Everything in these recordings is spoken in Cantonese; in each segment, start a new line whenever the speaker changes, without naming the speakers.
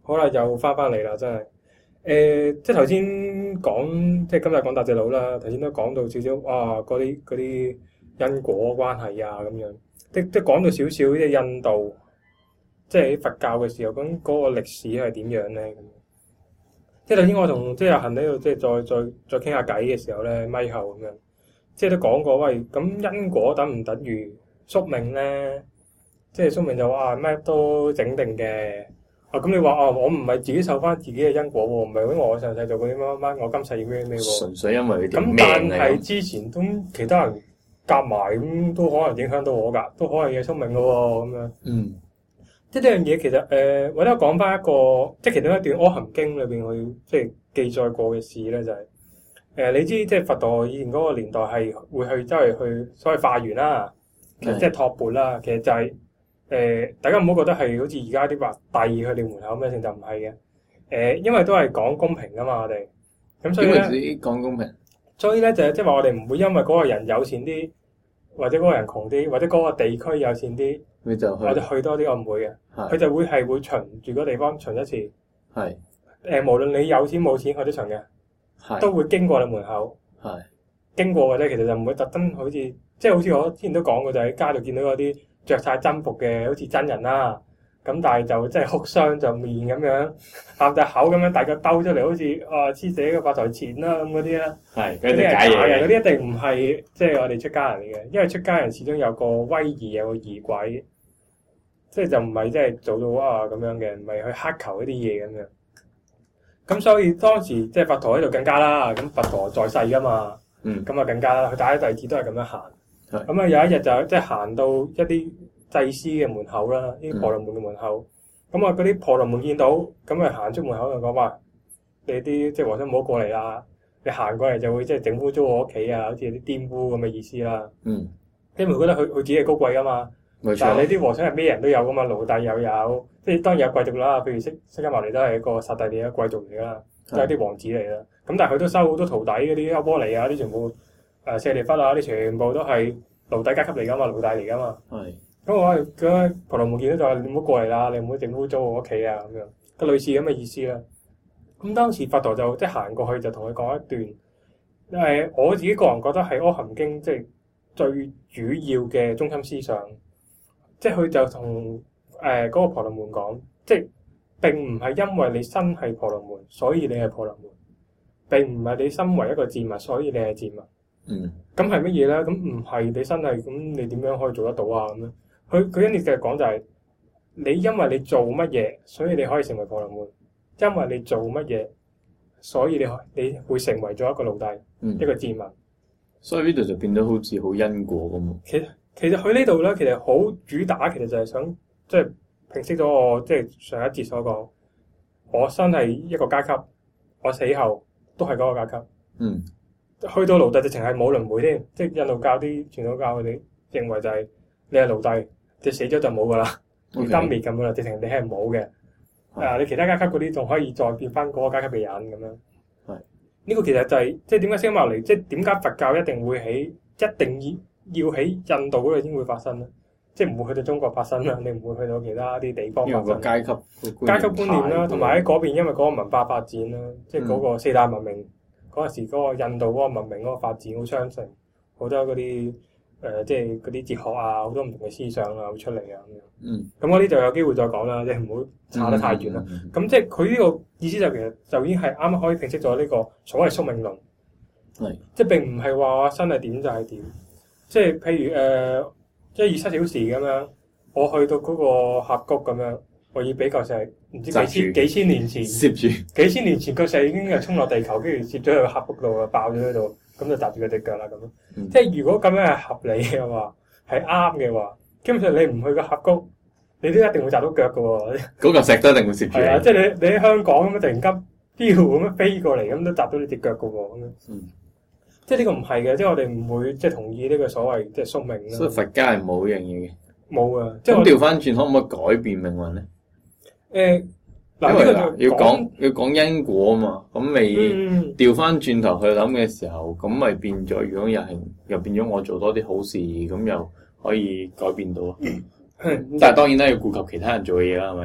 好啦，又翻嚟啦，真係。即係頭先講，即係今日講大隻佬啦。頭先都講到少少，哇！嗰啲因果關係啊，咁樣，即係講到少少，即係印度，即係喺佛教嘅時候，咁嗰個歷史係點樣咧？即係頭先我同即係阿恒喺度，即係再傾下偈嘅時候咧，咪後咁樣，即係都講過，喂，咁因果等唔等於宿命咧？即係宿命就話咩都整定嘅。咁你話我唔係自己受翻自己嘅因果喎，唔係因為我上世做過啲乜乜，我今世要咩咩喎。
純粹因為佢條命
咁但係之前都其他人夾埋咁，都可能影響到我㗎，都可能有宿命嘅喎，咁樣。即係呢樣嘢其實或者我講翻一個，即係其中一段《阿含經》裏邊去即係記載過嘅事咧，就係你知即係佛陀以前嗰個年代係會去周圍去所謂化緣啦，其實即係托缽啦，其實就係。大家唔好覺得係好似而家啲話遞佢哋門口咩性，就唔係嘅。因為都係講公平噶嘛，我哋咁所以咧
講公平。
所以咧就即係話我哋唔會因為嗰個人有錢啲，或者嗰個人窮啲，或者嗰個地區有錢啲，我哋去多啲，我唔會嘅。佢就會循住個地方巡一次。係無論你有錢冇錢，佢都巡嘅，都會經過你門口。經過嘅啫，其實就唔會特登好似即係好似我之前都講過，就喺街度見到嗰啲。着晒真服嘅，好似真人啦，咁但係就即係哭雙就面咁樣，喊隻口咁樣，大個兜出嚟，好似黐死個發財錢啦咁嗰啲啦。係嗰啲係假嘅，嗰啲一定唔係即係我哋出家人嚟嘅，因為出家人始終有個威儀，有個儀軌，即係就唔係即係做到咁樣嘅，唔係去乞求一啲嘢咁樣。咁所以當時即係佛陀喺度更加啦，咁佛陀在世噶嘛，咁啊更加啦，佢帶啲弟子都係咁樣行。咁啊有一日就即係行到一啲祭司嘅門口啦，啲婆羅門嘅門口。咁啊嗰啲婆羅門見到，咁啊行出門口就講話：你啲即係和尚唔好過嚟啦！你行過嚟就會即係整污糟我屋企啊，好似有啲玷污咁嘅意思啦。因為佢覺得佢自己係高貴噶嘛。但係你啲和尚係咩人都有噶嘛，奴隸又有，即係當然有貴族啦。譬如釋迦牟尼都係一個剎帝利嘅貴族嚟啦，都係啲王子嚟啦。咁但係佢都收好多徒弟嗰啲優波離啊，啲全部。舍利弗啊！啲全部都係奴隸階級嚟噶嘛，奴隸嚟噶嘛。咁我嗰婆羅門見到就話：你唔好過嚟啦，你唔好整污糟我屋企啊咁樣。個類似咁嘅意思啦。咁當時佛陀就即係行過去就同佢講一段，我自己個人覺得係《阿含經》即係最主要嘅中心思想。即係佢就同嗰個婆羅門講，即係並唔係因為你身係婆羅門，所以你係婆羅門；並唔係你身為一個賤物，所以你係賤物。咁係乜嘢咧？咁唔係你身係咁，你點樣可以做得到啊？咁樣，佢跟住繼續講就係，你因為你做乜嘢，所以你可以成為婆羅門；因為你做乜嘢，所以你會成為咗一個奴隸，一個賤民。
所以呢度就變咗好似好因果咁。
其實佢呢度咧，其實好主打，其實就係想即係平息咗我即係上一節所講，我身係一個階級，我死後都係嗰個階級。去到奴隸直情係冇輪迴添，即係印度教啲傳統教佢哋認為就係你係奴隸，你死咗就冇噶啦，要燈滅咁噶啦，直情你係冇嘅。你其他階級嗰啲仲可以再變翻嗰個階級嘅人咁樣。呢個其實就係即係點解釋埋嚟，即係點解佛教一定會一定要喺印度嗰度先會發生咧？即係唔會去到中國發生啦，你唔會去到其他啲地方發生。因為個階級觀念啦，同埋喺嗰邊因為嗰個文化發展啦，即係嗰個四大文明。嗰陣時嗰個印度嗰個文明嗰個發展好相信，好多嗰啲即係嗰啲哲學啊，好多唔同嘅思想啊會出嚟啊咁樣。咁嗰啲就有機會再講啦，即係唔好差得太遠啦。咁即係佢呢個意思就其實就已經係啱啱可以平息咗呢個所謂宿命論。即係並唔係話身係點就係點。即係譬如127小時咁樣，我去到嗰個峽谷咁樣。我要比較就係唔知幾千年前，幾千年前個石已經係衝落地球，跟住攝咗去個峽谷度啊，爆咗喺度，咁就砸住佢隻腳啦咁。即係如果咁樣係合理嘅話，係啱嘅話，基本上你唔去個峽谷，你都一定會砸到腳嘅喎。嗰嚿石都一定會攝住。係啊，即係你喺香港咁樣突然間飆咁樣飛過嚟，咁都砸到你隻腳嘅喎咁樣。即係呢個唔係嘅，即係我哋唔會即係同意呢個所謂即係宿命啦。所以佛家係冇呢樣嘢嘅。冇啊！即係咁調翻轉，可唔可以改變命運咧？因為要講因果啊嘛，咁你調翻轉頭去諗嘅時候，咁咪變咗，如果又變咗我做多啲好事，咁又可以改變到。但係當然啦，要顧及其他人做嘅嘢啦，係咪？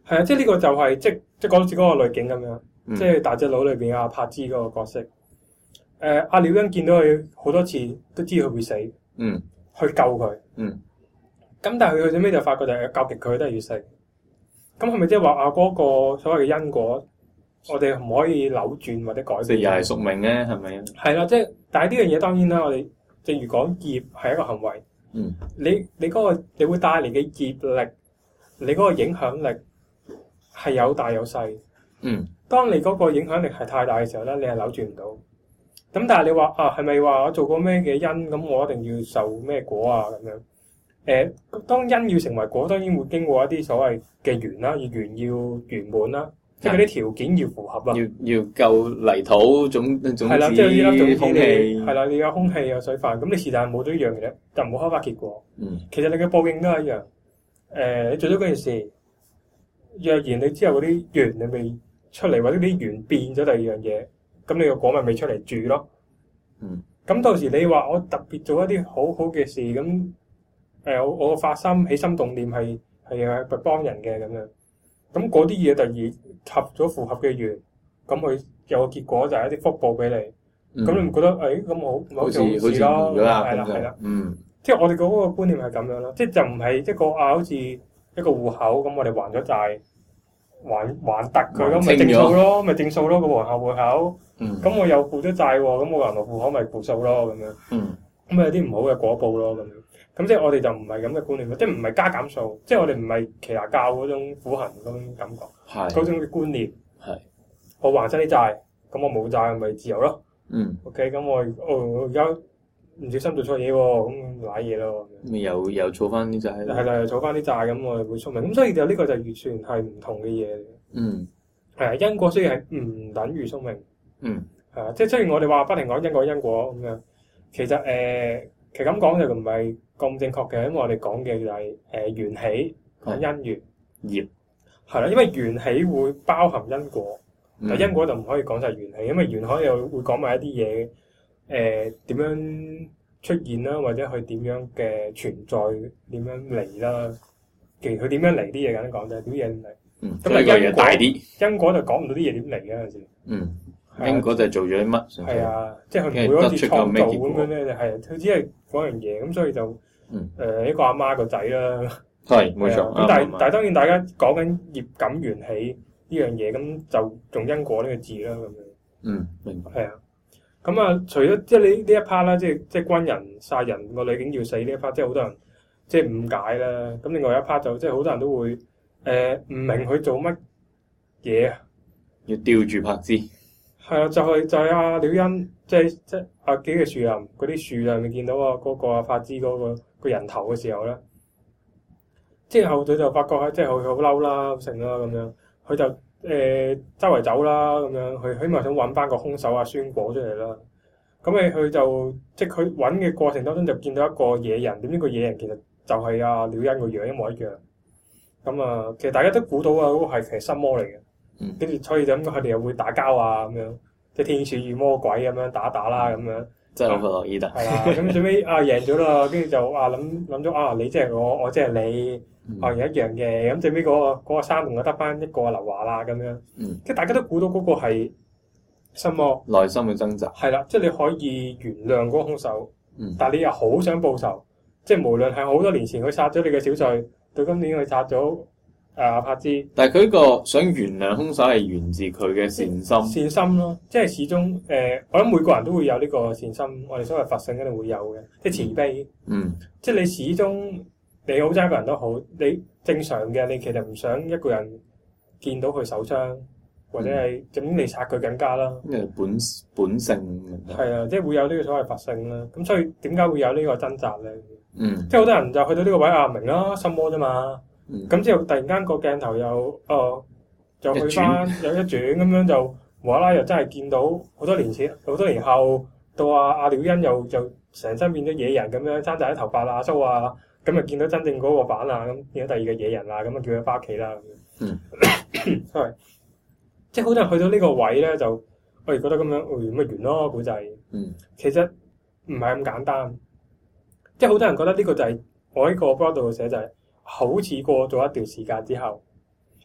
係啊，即係呢個就係即係講好似嗰個女警咁樣，即係大隻佬裏邊阿柏芝嗰個角色。阿廖恩見到佢好多次，都知佢會死，去救佢。咁但係佢去到尾就發覺就係救極佢都係要死。咁係咪即係話嗰個所謂嘅因果，我哋唔可以扭轉或者改變？
即係又係宿命咧，係咪啊？
係啦，即係但係呢樣嘢當然啦，我哋正如講業係一個行為。你嗰個你會帶嚟嘅業力，你嗰個影響力係有大有細。當你嗰個影響力係太大嘅時候咧，你係扭轉唔到。咁但係你話係咪話我做過咩嘅因，咁我一定要受咩果啊咁樣？當因要成為果，當然會經過一啲所謂嘅緣啦，緣要圓滿啦，即係嗰啲條件要符合啦。
要夠泥土種子，
係啦，即係呢粒種子你係啦，你有空氣有水分，咁你是但冇咗一樣嘅，就唔好開花結果。其實你嘅報應都係一樣。你做咗嗰件事，若然你之後嗰啲緣你未出嚟，或者啲緣變咗第二樣嘢，咁你個果咪未出嚟住咯。咁到時你話我特別做一啲好好嘅事咁。我發心起心動念係幫人嘅咁樣，咁嗰啲嘢第二合咗符合嘅緣，咁佢有個結果就係一啲福報俾你，咁你唔覺得咁好似好事咯？係啦，即係我哋嗰個觀念係咁樣咯，即係就唔係一個好似一個戶口咁，我哋還咗債，還突佢咁咪正數咯，咪正數咯個戶口，咁我又付咗債喎，咁我銀行戶口咪負數咯咁樣，咁有啲唔好嘅果報咯咁樣。咁即係我哋就唔係咁嘅觀念咯，即係唔係加減數，即係我哋唔係耆那教嗰種苦行嗰種感覺，嗰種嘅觀念。我還晒啲債，咁我冇債咪自由咯。OK，咁我而家唔小心做錯嘢喎，咁賴嘢咯。
咪又儲翻啲債。
係啦，儲翻啲債，咁我會聰明。咁所以就呢個就完全係唔同嘅嘢嚟。係啊，因果雖然係唔等於聰明。係啊，即係雖然我哋話不停講因果咁樣，其實其實咁講就唔係咁正確嘅，因為我哋講嘅就係緣起講因緣
業
係啦，因為緣起會包含因果，但因果就唔可以講就係緣起，因為緣起又會講埋一啲嘢點樣出現啦，或者佢點樣嘅存在點樣嚟啦，其實佢點樣嚟啲嘢簡單講就係啲嘢嚟。
咁啊
因果就講唔到啲嘢點嚟嘅有陣時。
因果就係做咗啲乜？
係啊，即係佢唔會好似創造咁樣咧，係佢只係嗰樣嘢，咁所以就一個阿媽個仔啦，
係冇錯。
咁但係當然大家講緊業感緣起呢樣嘢，咁就用因果呢個字啦，咁樣。
明白。
係啊，咁啊，除咗即係呢一 part 啦，即係軍人殺人個女警要死呢一 part，即係好多人即係誤解啦。咁另外一 part 就即係好多人都會唔明佢做乜嘢啊？
要吊住柏芝。
係啊，就係阿廖恩，即係阿幾嘅樹林嗰啲樹上面見到嗰個阿柏芝嗰個人頭嘅時候咧，之後佢就發覺即係佢好嬲啦，好成啦咁樣，佢就周圍走啦咁樣，佢起碼想揾翻個兇手阿孫果出嚟啦。咁佢就即係佢揾嘅過程當中就見到一個野人，點知個野人其實就係阿廖恩個樣一模一樣。咁啊，其實大家都估到啊，嗰個係其實心魔嚟嘅。跟住所以就咁，佢哋又會打交啊咁樣，即係天使與魔鬼咁樣打啦咁樣。
真係好不樂意得。
係啦，咁最尾贏咗啦，跟住就諗咗你即係我即係你，一樣嘅。咁最尾嗰個山洞就得翻一個劉華啦咁樣。即係大家都估到嗰個係心魔。
內心嘅掙扎。係
啦，即係你可以原諒嗰個兇手，但係你又好想報仇。即係無論係好多年前佢殺咗你嘅小翠，到今年佢殺咗。柏芝，
但係佢呢個想原諒兇手係源自佢嘅善心。
善心咯，即係始終我諗每個人都會有呢個善心，我哋所謂佛性一定會有嘅，即係慈悲。即係你始終你好憎一個人都好，你正常嘅你其實唔想一個人見到佢受傷，或者係咁你殺佢更加啦。
因為本性
係啊，即係會有呢個所謂佛性啦。咁所以點解會有呢個掙扎咧？即係好多人就去到呢個位明啦，心魔啫嘛。咁之後突然間個鏡頭就去翻有一轉咁樣就無啦啦又真係見到好多年前好多年後到阿廖恩又成身變咗野人咁樣生晒啲頭髮啊鬚啊，咁啊見到真正嗰個版啊，咁見到第二個野人啊，咁啊叫佢翻屋企啦。sorry，即係好多人去到呢個位咧就我哋覺得咁樣咪完咯古仔。其實唔係咁簡單，即係好多人覺得呢個就係我呢個 blog 度寫就係。好似過咗一段時間之後，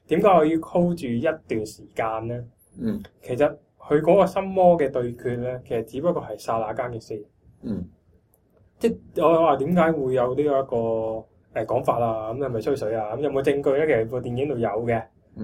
點解我要 hold 住一段時間咧？其實佢嗰個心魔嘅對決咧，其實只不過係剎那間嘅事。即係我話點解會有呢一個講法啊？咁係咪吹水啊？咁有冇證據咧？其實部電影度有嘅。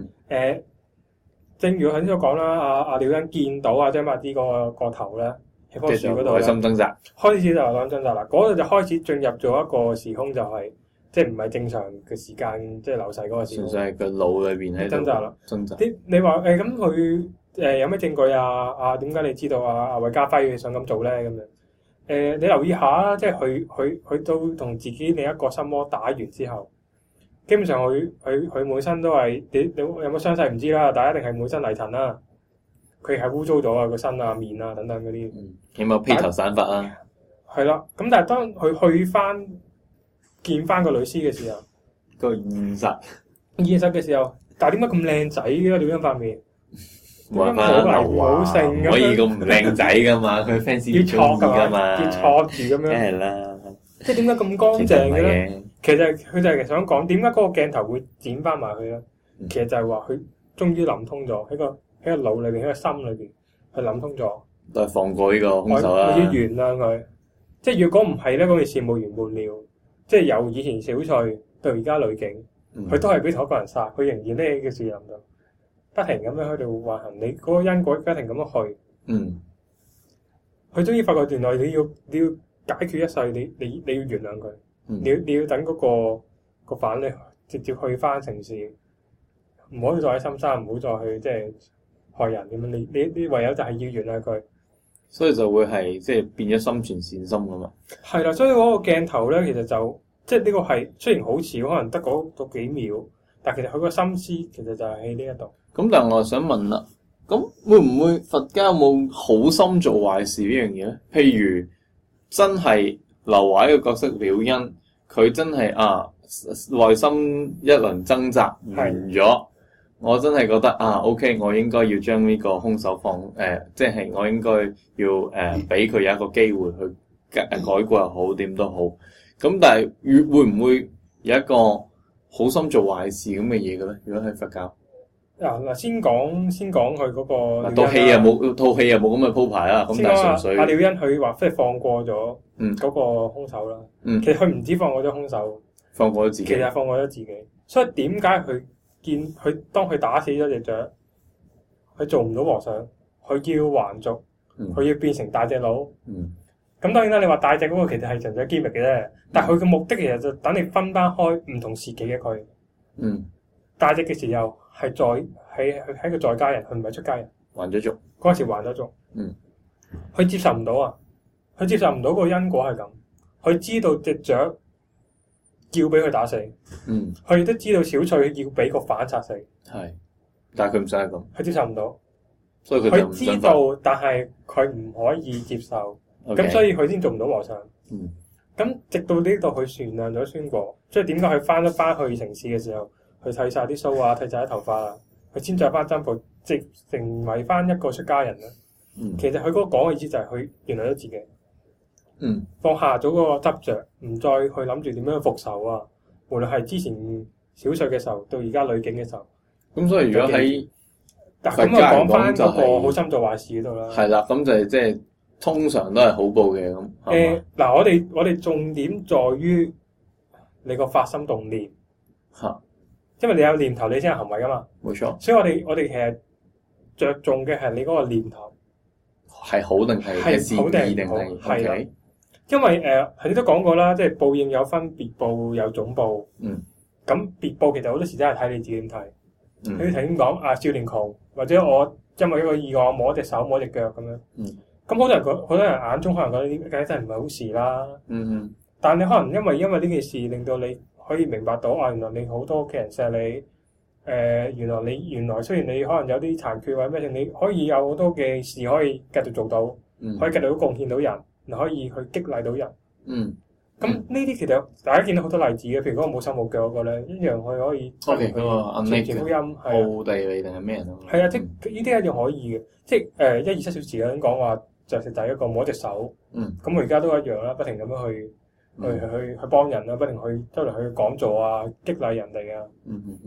正如我頭先所講啦，阿廖恩見到阿張柏芝個頭咧喺棵樹嗰度，
內心掙扎，
開始就內心掙扎啦。嗰度就開始進入咗一個時空，就係即係唔係正常嘅時間，即係流逝嗰個時空。純粹
係個腦裏邊喺度
掙扎啦。
掙扎。
你話咁佢有咩證據啊？點解你知道阿韋家輝想咁做咧？咁樣你留意下，即係佢都同自己另一個心魔打完之後。基本上佢滿身都係你有冇傷勢唔知啦，但係一定係滿身泥塵啦。佢係污糟咗啊，個身啊、面啊等等嗰啲。
起碼披頭散髮啦。
係啦，咁但係當佢去翻見翻個女屍嘅時候，
個現實
嘅時候，但係點解咁靚仔嘅廖恩塊面？
冇好性咁，可以咁唔靚仔噶嘛？佢 fans 要中意噶嘛？
要錯住咁樣。梗
係啦。
即係點解咁乾淨嘅咧？其實佢就係想講點解嗰個鏡頭會剪翻埋去咧？其實就係話佢終於諗通咗，喺個腦裏邊，喺個心裏邊，佢諗通咗。都係
放過呢個兇手啦。
我要原諒佢。即係如果唔係咧，嗰件事冇完冇了。即係由以前小翠到而家女警，佢都係俾同一個人殺，佢仍然匿喺個樹林度，不停咁樣喺度橫行。你嗰個因果不停咁樣去。佢終於發覺原來你要解決一世，你要原諒佢。你要等嗰個犯咧直接去翻城市，唔可以再喺深山，唔好再去即係害人咁樣。你唯有就係要原諒佢，
所以就會係即係變咗心存善心噶嘛。
係啦，所以嗰個鏡頭咧，其實就即係呢個係雖然好似可能得嗰幾秒，但其實佢個心思其實就係喺呢一度。
咁但係我想問啦，咁會唔會佛家有冇好心做壞事呢樣嘢咧？譬如真係劉華呢個角色廖恩，佢真係內心一輪掙扎完咗，我真係覺得OK， 我應該要將呢個兇手即係我應該要俾佢有一個機會去改過又好，點都好。咁但係會唔會有一個好心做壞事咁嘅嘢嘅咧？如果係佛教
嗱，先講佢嗰個
套戲又冇咁嘅鋪排啦。咁但係純粹
阿廖恩佢話即係放過咗嗰個兇手啦。其實佢唔止放過咗兇手，
放過咗自己。
其實放過咗自己。所以點解佢當佢打死咗隻雀，佢做唔到和尚，佢要還俗，佢要變成大隻佬。咁當然啦，你話大隻嗰個其實係純粹機密嘅啫。但係佢嘅目的其實就等你分翻開唔同時期嘅佢。大隻嘅時候係喺個在家人，佢唔係出家人。
還咗俗
嗰陣時還咗俗。佢接受唔到啊！佢接受唔到個因果係咁。佢知道隻雀要俾佢打死。佢亦都知道小翠要俾個反殺死。
係，但係佢唔想係咁。
佢接受唔到，
所以
佢知道，但係佢唔可以接受。咁所以佢先做唔到和尚。咁直到呢度佢原諒咗孫過，即係點解佢翻去城市嘅時候，佢剃晒啲鬚啊，剃晒啲頭髮啊，佢先着翻僧袍，即成為翻一個出家人啦。其實佢嗰個講嘅意思就係佢原諒咗自己，放下咗嗰個執着，唔再去諗住點樣去復仇啊。無論係之前小翠嘅時候，到而家女警嘅時候。
咁所以如果喺
咁我講翻嗰個好心做壞事嗰度啦。
係啦，咁就係即係通常都係好報嘅咁。
嗱，我哋重點在於你個發心動念
嚇。
因為你有念頭，你先有行為噶嘛。
冇錯。
所以我哋其實着重嘅係你嗰個念頭
係好定係善意定係係啦。
因為你都講過啦，即係報應有分別報有總報。咁別報其實好多時真係睇你自己點睇。你頭先講少年窮，或者我因為一個意外摸隻手摸隻腳咁樣。咁好多人眼中可能覺得呢啲梗真係唔係好事啦。但你可能因為呢件事令到你可以明白到原來你好多屋企人錫你。原來雖然你可能有啲殘缺或者咩，你可以有好多嘅事可以繼續做到，可以繼續貢獻到人，可以去激勵到人。咁呢啲其實大家見到好多例子嘅，譬如嗰個冇手冇腳嗰個咧，一樣佢可以
嗰個
傳傳福音，
奧地利定係咩人啊？
係啊，即係呢啲一樣可以嘅，即係127小時咁講話，就係第一個摸隻手。咁我而家都一樣啦，不停咁樣去幫人啦，不停去周圍去講座啊，激勵人哋啊。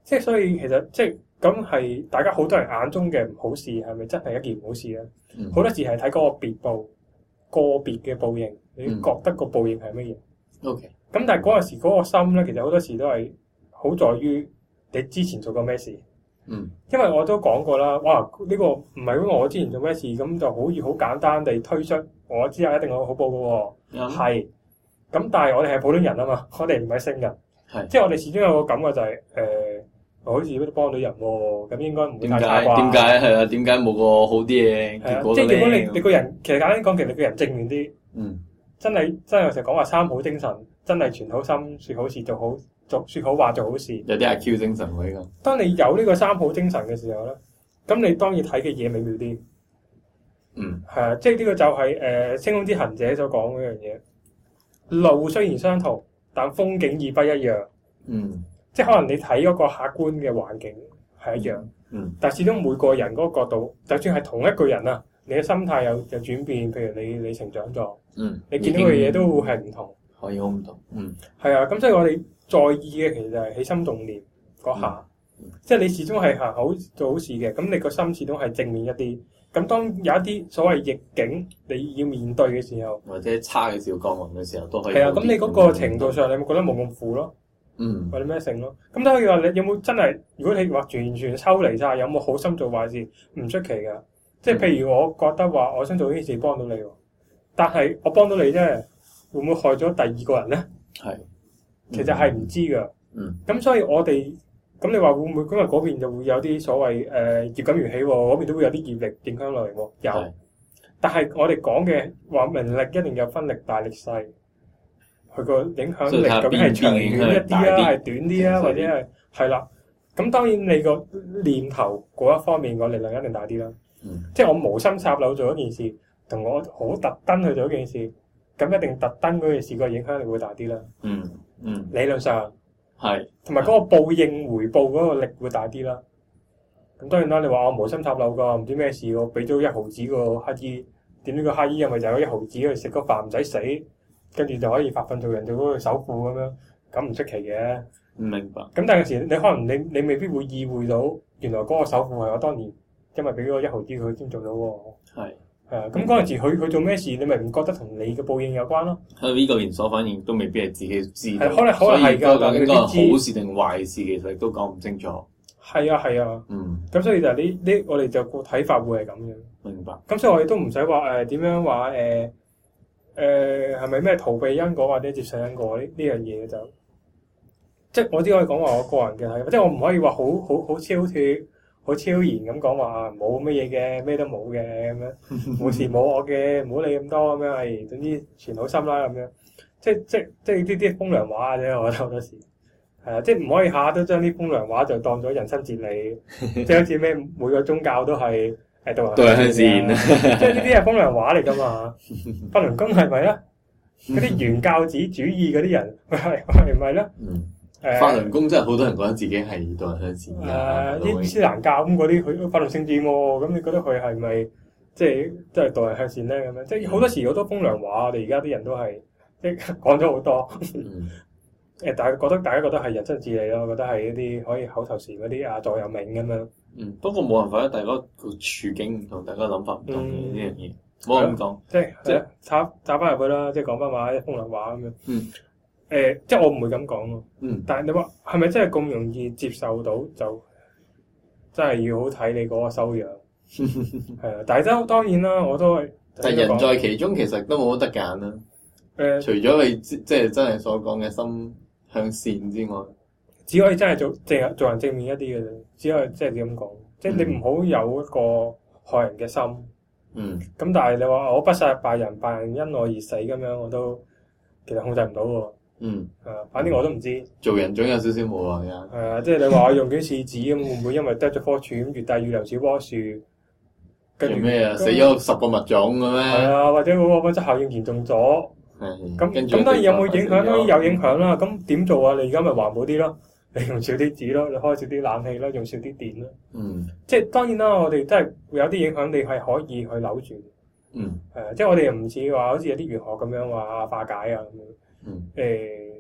即係所以其實即係咁係大家好多人眼中嘅唔好事，係咪真係一件唔好事咧？好多時係睇嗰個別嘅報應，你覺得個報應係乜嘢？OK。咁但係嗰陣時嗰個心咧，其實好多時都係好在於你之前做過咩事。因為我都講過啦，哇！呢個唔係因為我之前做咩事，咁就好易好簡單地推出我之後一定會好報嘅喎。係。咁但係我哋係普通人啊嘛，我哋唔係聖人。即係我哋始終有個感覺就係好似都幫到人喎，咁應該唔會太差啩。點解係啊？點解冇個好啲嘅結果咧？即係如果你個人其實簡單講，其實你個人正面啲。真係有時講話三好精神，真係存好心，説好事，做好説好話，做好事。有啲 IQ 精神喎呢個。當你有呢個三好精神嘅時候咧，咁你當然睇嘅嘢美妙啲。係啊，即係呢個就係星空之行者所講嗰樣嘢。路雖然相同，但風景已不一樣。即係可能你睇嗰個客觀嘅環境係一樣。但係始終每個人嗰個角度，就算係同一個人啊，你嘅心態有轉變，譬如你成長咗，你見到嘅嘢都會係唔同，可以好唔同。係啊，咁所以我哋在意嘅其實係起心動念嗰下，即係你始終係行好做好事嘅，咁你個心始終係正面一啲。咁當有一啲所謂逆境你要面對嘅時候，或者差嘅小降臨嘅時候，都可以係啊。咁你嗰個程度上，你會覺得冇咁苦咯，或者咩性咯。咁當然話你有冇真係？如果你話完全抽離晒，有冇好心做壞事？唔出奇㗎。即係譬如我覺得話，我想做呢件事幫到你，但係我幫到你啫，會唔會害咗第二個人咧？其實係唔知㗎。咁所以我哋咁你話會唔會今日嗰邊就會有啲所謂業感緣起喎？嗰邊都會有啲業力影響落嚟喎。有，但係我哋講嘅話名力一定有分力大力細，佢個影響力究竟係長遠一啲啊，係短啲啊，或者係啦。咁當然你個念頭嗰一方面個力量一定大啲啦。即係我無心插柳做一件事，同我好特登去做一件事，咁一定特登嗰件事個影響力會大啲啦。理論上係，同埋嗰個報應回報嗰個力會大啲啦。咁當然啦，你話我無心插柳㗎，唔知咩事我俾咗1毫子個乞衣，點呢個乞衣係咪就有1毫子去食個飯唔使死，跟住就可以發奮做人做嗰個首富咁樣，咁唔出奇嘅。唔明白。咁但係有時你可能你未必會意會到，原來嗰個首富係我當年。因為俾咗1毫子佢先做到喎。咁嗰陣時佢做咩事，你咪唔覺得同你嘅報應有關咯？呢個連鎖反應都未必係自己知。可能係㗎，但係你都知好事定壞事，其實都講唔清楚。係啊。咁所以就呢我哋就個睇法會係咁樣。明白。咁所以我哋都唔使話點樣話係咪咩逃避因果或者接受因果呢樣嘢就，即係我只可以講話我個人嘅睇法，即係我唔可以話好超脫。好超然咁講話冇乜嘢嘅，咩都冇嘅咁樣，冇事冇我嘅，唔好理咁多咁樣，係總之存好心啦咁樣，即係啲風涼話啫，我覺得好多時係啊，即係唔可以下下都將啲風涼話就當咗人生哲理，即係好似咩每個宗教都係導人向善，即係呢啲係風涼話嚟㗎嘛，法輪功係咪咧？嗰啲原教旨主義嗰啲人係咪咧？法輪功真係好多人覺得自己係導人向善㗎。啲伊斯蘭教咁嗰啲佢法輪聖戰喎，咁你覺得佢係咪即係導人向善咧？咁樣即係好多時好多風涼話，我哋而家啲人都係即係講咗好多。大家覺得係人生哲理咯，覺得係一啲可以口頭禪嗰啲座右銘咁樣。不過冇辦法啦，大家個處境唔同，大家諗法唔同嘅呢樣嘢，冇咁講。即係插翻入去啦，即係講翻話啲風涼話咁樣。即係我唔會咁講咯。但係你話係咪真係咁容易接受到？就真係要好睇你嗰個修養。係啊，但係當然啦，我都係。但係人在其中，其實都冇得揀啦。除咗你即係真係所講嘅心向善之外，只可以真係做人正面一啲嘅啫。只可以即係點講？即係你唔好有一個害人嘅心。咁但係你話我不殺敗人，敗人因我而死咁樣，我都其實控制唔到喎。反正我都唔知。做人總有少少無奈㗎。係啊，即係你話我用幾次紙咁，會唔會因為得咗棵樹咁越大越良小棵樹？跟住咩啊？死咗10個物種嘅咩？係啊，或者嗰個溫室效應嚴重咗。咁當然有冇影響？當然有影響啦。咁點做啊？你而家咪環保啲咯，你用少啲紙咯，你開少啲冷氣咯，用少啲電咯。即係當然啦，我哋真係會有啲影響，你係可以去扭轉。即係我哋又唔似話好似有啲玄學咁樣話化解啊咁樣。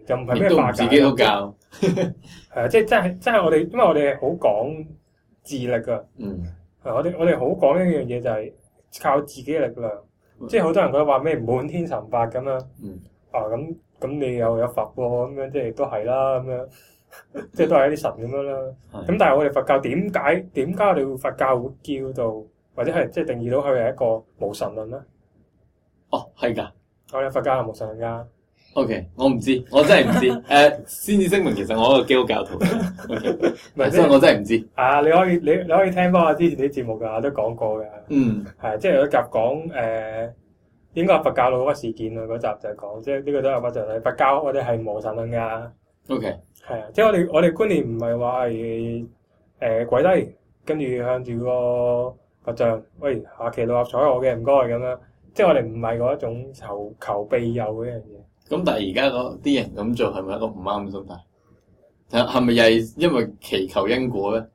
就唔係咩化解。
自己都教。
係啊，即係真係我哋，因為我哋係好講自力㗎。我哋好講一樣嘢就係靠自己嘅力量。即係好多人覺得話咩滿天神佛咁樣。咁你又有佛喎，咁樣即係都係啦，咁樣即係都係一啲神咁樣啦。咁但係我哋佛教點解我哋佛教會叫做或者係即係定義到佢係一個無神論咧？
哦，係㗎。
我哋佛教係無神論㗎。
OK， 我唔知，我真係唔知。先至聲明，其實我係個基督教徒。OK， 所以我真係唔知。
啊，你可以聽翻我之前啲節目㗎，我都講過㗎。係即係有一集講應該係佛教老嗰個事件啊，嗰集就係講，即係呢個都係佛教。佛教我哋係無神論㗎。OK， 係啊，即係我哋觀念唔係話係跪低，跟住向住個佛像，喂，下期六合彩我嘅唔該咁樣，即係我哋唔係嗰一種求庇佑嗰樣嘢。咁
但係而家嗰啲人咁做係咪一個唔啱嘅心態？係咪又係因為祈求因果咧？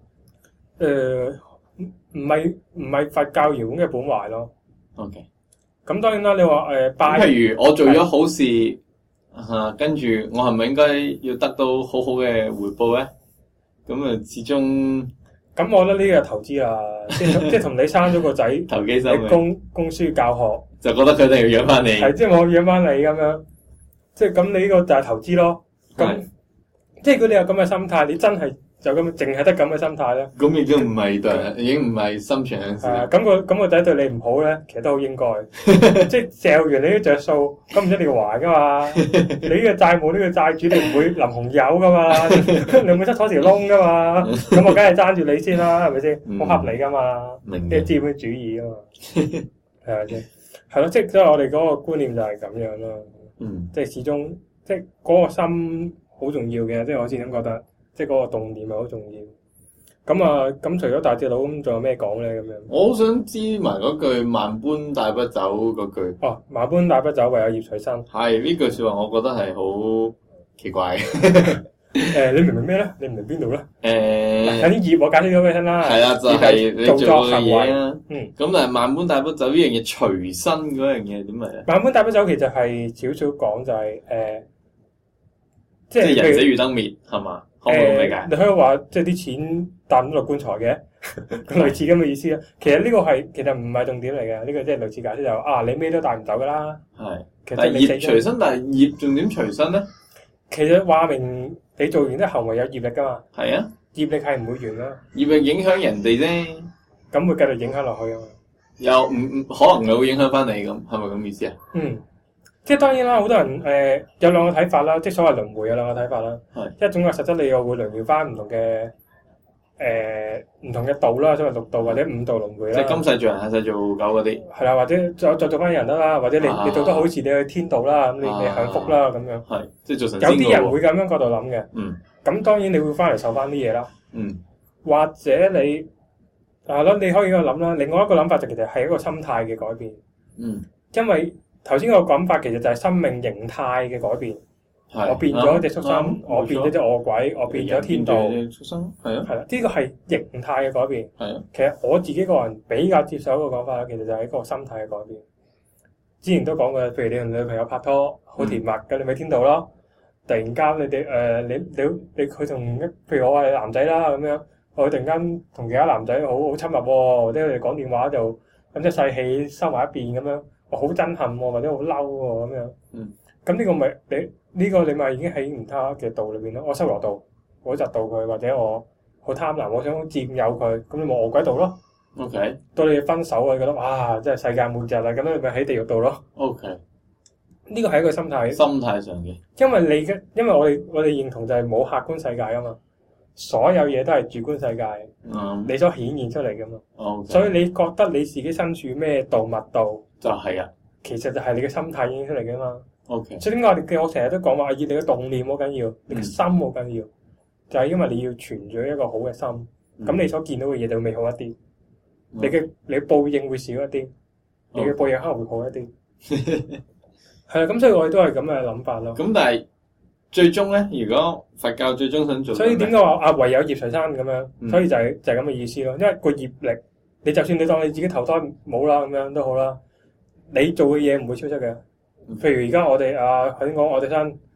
唔係佛教原本嘅本懷咯。
OK。
咁當然啦，你話
譬如我做咗好事跟住我係咪應該要得到好好嘅回報咧？咁始終
咁，我覺得呢個係投資啦，即係同你生咗個仔，
投機心，
你供書教學，
就覺得佢哋要養翻你，
係即係我養翻你咁樣，即係咁你呢個就係投資咯。咁即係如果你有咁嘅心態，你真係就咁淨係得咁嘅心態咧，
咁已經唔係對，已經唔係心存向善。
咁個仔對你唔好咧，其實都好應該。即係嚼完你啲着數，咁唔一定要還噶嘛。你呢個債務呢個債主，你唔會淋紅油噶嘛，你唔會塞錯條窿噶嘛。咁我梗係爭住你先啦，係咪先？好合理噶嘛，啲資本主義啊嘛，係咪先？係咯，即係我哋嗰個觀念就係咁樣咯。即係始終，即係嗰個心好重要嘅，即係我先咁覺得。即係嗰個動念係好重要。咁除咗大隻佬，咁仲有咩講咧？咁樣
我好想知埋嗰句萬般帶不走嗰句。
哦，萬般帶不走，唯有業隨身。
係呢句説話，我覺得係好奇怪。
你明唔明咩咧？你唔明邊度咧？有啲業我解釋咗俾你聽啦。
係啦，就係你做嘅嘢啦。咁但係萬般帶不走呢樣嘢，隨身嗰樣嘢點嚟咧？
萬般帶不走其實係少少講就係
即係人死如燈滅係嘛？
你可以話即係啲錢彈唔落棺材嘅，類似咁嘅意思啦。其實呢個其實唔係重點嚟嘅，呢個即係類似解釋就你咩都帶唔走噶啦。
係，
其實
但係業隨身，但係業仲點隨身咧？
其實話明你做完啲行為有業力噶嘛。係
啊，
業力係唔會完啦。
業力影響人哋啫，
咁會繼續影響落去啊嘛。
又唔可能又會影響翻你咁，係咪咁意思啊？
即係當然啦，好多人有兩個睇法啦，即係所謂輪迴有兩個睇法啦。一種係實質你又會輪迴翻唔同嘅道啦，所謂六道或者五道輪迴啦。
即係今世做人，下世做狗嗰啲。係
啦，或者再做翻人啦，或者你做得好似你去天道啦，咁你享福啦咁樣。
係，即係做神仙。
有啲人會咁樣角度諗嘅。咁當然你會翻嚟受翻啲嘢啦。或者你係咯，你可以咁諗啦。另外一個諗法就其實係一個心態嘅改變。因為頭先個講法其實就係生命形態嘅改變，我變咗隻畜生，我變咗隻餓鬼，我變咗天道。
畜生係啊，
係啦，呢個係形態嘅改變。係啊，其實我自己個人比較接受一個講法，其實就係一個心態嘅改變。之前都講過，譬如你同女朋友拍拖好甜蜜嘅，你咪天道咯。突然間你哋你佢同譬如我係男仔啦咁樣，我突然間同其他男仔好親密喎，或者佢哋講電話就咁即係細氣收埋一邊咁樣。我好憎恨喎，或者好嬲喎咁樣。咁呢個咪你咪已經喺其他嘅道裏邊咯。我修羅道，我窒到佢，或者我好貪婪，我想佔有佢，咁你咪餓鬼道咯。
OK。
到你哋分手啊，覺得哇，真係世界末日啦，咁你咪喺地獄道咯。
OK。
呢個係一個心態。心態
上嘅。
因為我哋認同就係冇客觀世界啊嘛，所有嘢都係主觀世界，你所顯現出嚟噶嘛。
Okay.
所以你覺得你自己身處咩道物道？
就係啊，
其實就係你嘅心態影出嚟嘅嘛。
OK，
所以點解我成日都講話，以你嘅動念好緊要，你嘅心好緊要，就係因為你要存住一個好嘅心，咁你所見到嘅嘢就會美好一啲，你嘅報應會少一啲，你嘅報應可能會好一啲。係啊，咁所以我哋都係咁嘅諗法咯。
咁但係最終咧，如果佛教最終想做，
所以點解話唯有業隨身咁樣？所以就係咁嘅意思咯。因為個業力，你就算你當你自己投胎冇啦咁樣都好啦。你做嘅嘢唔會超出嘅，譬如而家我哋頭先講我哋生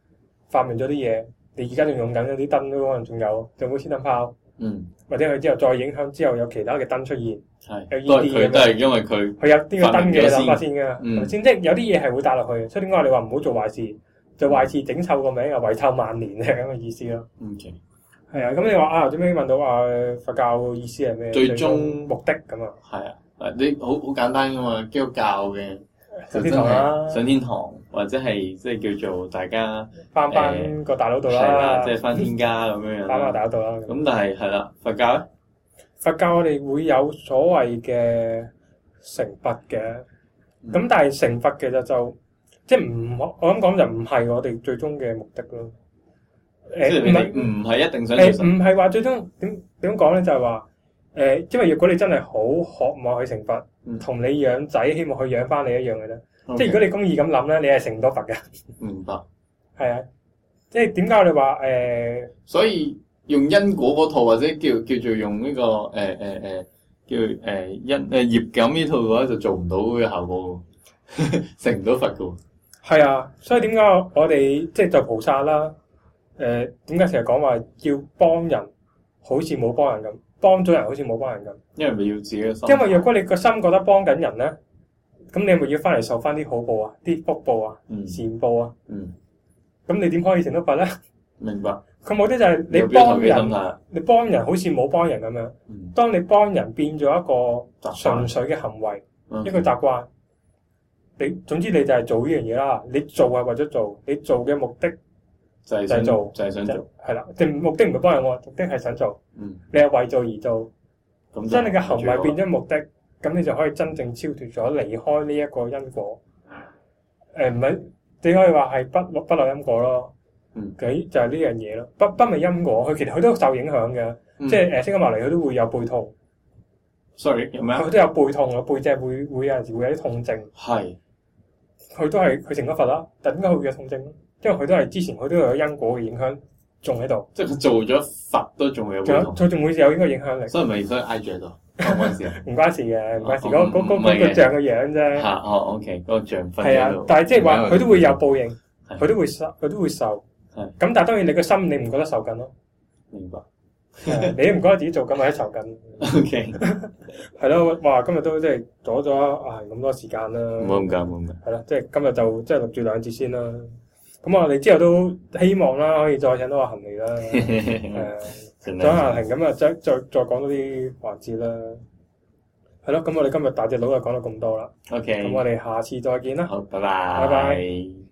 發明咗啲嘢，你而家仲用緊嗰啲燈都可能仲有冇先燈泡。或者佢之後再影響之後有其他嘅燈出現，
佢都係因為佢
有呢個燈嘅諗法先㗎，先即係有啲嘢係會帶落去，所以點解我哋話唔好做壞事，做壞事整臭個名又遺臭萬年係咁嘅意思咯。係啊，咁你話最尾問到佛教意思係咩？
最終
目的咁啊？
係啊，你好簡單㗎嘛，基督教嘅
上天堂啦，
上天堂或者係即係叫做大家
翻個大佬度啦，
係啦，即係翻天家咁樣樣，
翻個大佬度啦。
咁但係係啦，佛教咧？
佛教我哋會有所謂嘅成佛嘅，咁但係成佛其實就即係我咁講就唔係我哋最終嘅目的咯。
唔係一定想
唔係話最終點講咧，就係話因為如果你真係好渴望去成佛，同你養仔希望去養翻你一樣嘅啫。即係如果你公義咁諗咧，你係成唔到佛嘅。
明白。
係啊，即係點解我哋話
所以用因果嗰套或者叫做用呢個叫業感呢套嘅話，就做唔到嘅效果，成唔到佛嘅。
係啊，所以點解我哋即係做菩薩啦？點解成日講話要幫人，好似冇幫人咁，幫咗人好似冇幫人咁？
因為咪要自己嘅心。
因為若果你個心覺得幫緊人咧，咁你咪要翻嚟受翻啲好報啊，啲福報啊，善報啊。咁你點可以成到佛咧？
明白。
佢目的就係你幫人好似冇幫人咁樣。當你幫人變咗一個純粹嘅行為，一個習慣，總之你就係做呢樣嘢啦。你做係為咗做，你做嘅目的就係想做，係啦。目的唔係幫人喎，目的係想做。你係為做而做，將你嘅行為變咗目的，咁你就可以真正超脫咗，離開呢一個因果。唔係，你可以話係不落因果咯。就係呢樣嘢咯。不係因果，其實佢都受影響嘅。即係釋迦牟尼佢都會有背痛。
Sorry， 有咩？
佢都有背痛啊，背脊會有陣時會有啲痛症。
係。
佢都係佢成咗佛啦，但點解佢會有痛症咧？因為佢都係之前佢都有因果嘅影響仲喺度。
即係佢做咗佛都仲會有背痛。
佢仲會有呢個影響力。
所以挨住喺度。唔關事啊。
唔關事嘅，唔關事。嗰個像嘅樣啫。
OK，嗰個像分
係啊，但係即係話佢都會有報應，佢都會受。咁但係當然你個心你唔覺得受緊咯。
明白。
你都唔覺得自己做緊或者受緊。
OK。
係咯，哇！今日都即係阻咗咁多時間啦。
唔好咁緊。係
啦，即係今日就即係錄住2節先啦。咁我哋之後都希望啦，可以再請到阿恒嚟啦。再阿恒咁啊，再講多啲環節啦。係咯，咁我哋今日大隻佬就講到咁多啦。
OK。
咁我哋下次再見啦。
好，拜拜。
拜拜。